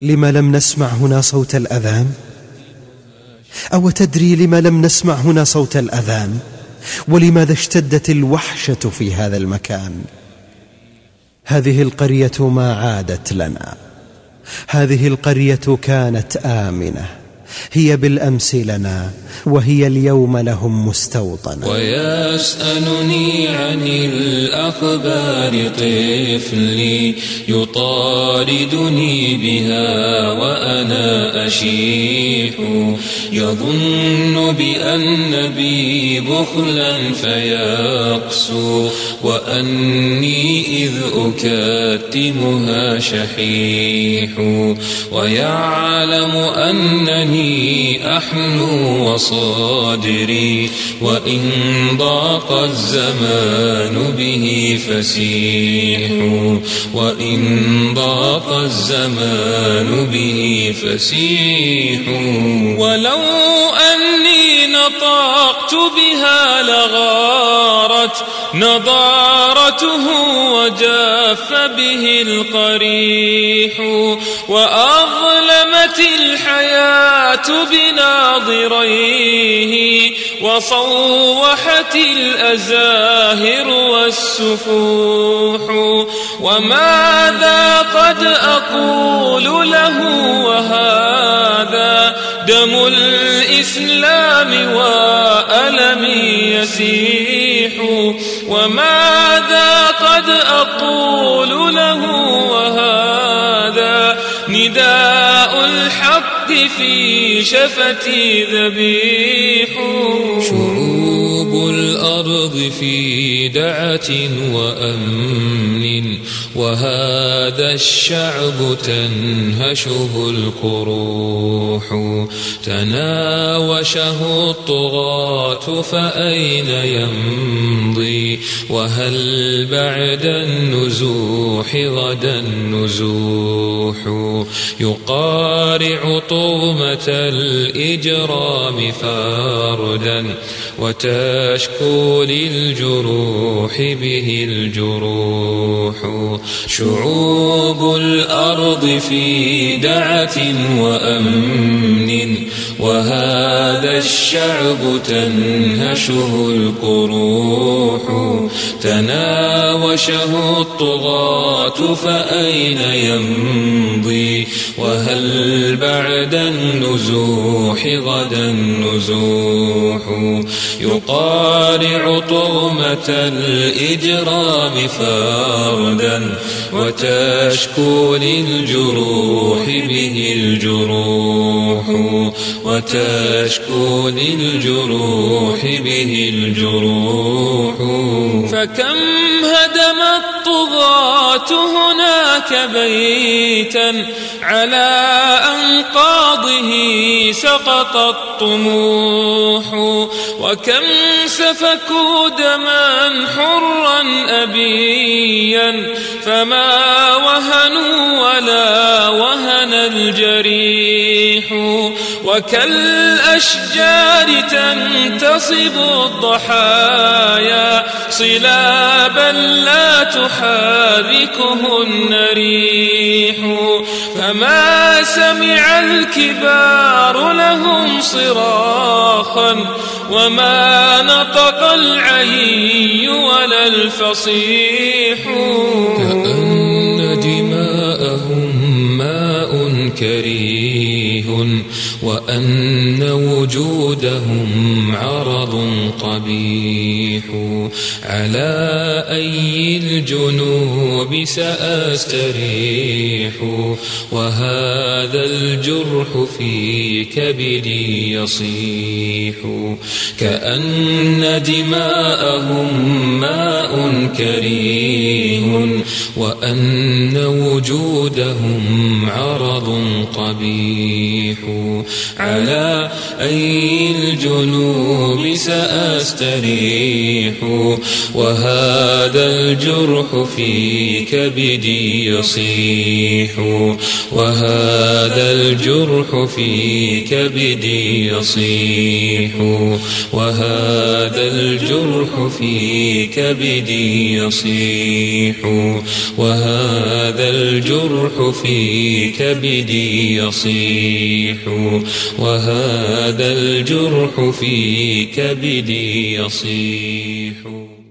لما لم نسمع هنا صوت الأذان؟ أو تدري لما لم نسمع هنا صوت الأذان؟ ولماذا اشتدت الوحشة في هذا المكان؟ هذه القرية ما عادت لنا، هذه القرية كانت آمنة، هي بالأمس لنا وهي اليوم لهم مستوطنة. ويسألني عن الأخبار طفلي يطاردني بها وأنا أشيح، يظن بأن بي بخلا فيقسو، وأني إذ أكتمها شحيح، ويعلم أنني أحلو وصادري، وإن ضاق الزمان به فسيح، وإن ضاق الزمان به فسيح. ولو أني نطقت بها لغارت نضارته وجاف به القريح، وأظلمت الحياة بناظريه، وصوحت الأزاهر والسفوح. وماذا قد أقول له وهذا دم الإسلام وألمي يسيح؟ وماذا قد أقول له وهذا نداء الحق في شفتي ذبيح؟ شعوب الأرض في دعة وأمن، وهذا الشعب تنهشه القروح، تناوشه الطغاة فأين يمضي؟ وهل بعد النزوح غدا النزوح؟ يقارع طغمة الإجرام فردا، وتشكو للجروح به الجروح. شعوب الأرض في دعة وأمن، وهذا الشعب تنهشه القروح، تناوشه الطغاة فأين يمضي؟ وهل بعد النزوح غدا النزوح؟ يقارع طغمة الإجرام فردا، وتشكو للجروح به الجروح، وتشكو للجروح به الجروح. فكم هدم الطغاة هناك بيتا، على أنقاضه سقط الطموح، وكم سفكوا دما حرا أبيا، فما وهنوا ولا وهن الجريح. وكالأشجار تنتصب الضحايا، صلابا لا تحابكهن ريح. فما سمع الكبار لهم صراخا، وما نطق العي ولا الفصيح. كأن دماءهم ماء كريه، وأن وجودهم عرض قبيح. على أي الجنوب سأستريح؟ وهذا الجرح في كبدي يصيح. كأن دماءهم ماء كريه، وأن وجودهم عرض قبيح. على أي الجنوب سأستريح؟ وهذا الجرح في كبدي يصيح. وهذا الجرح في كبدي يصيح. وهذا الجرح في كبدي يصيح. وهذا الجرح في كبدي يصيح وهذا الجرح في كبدي يصيح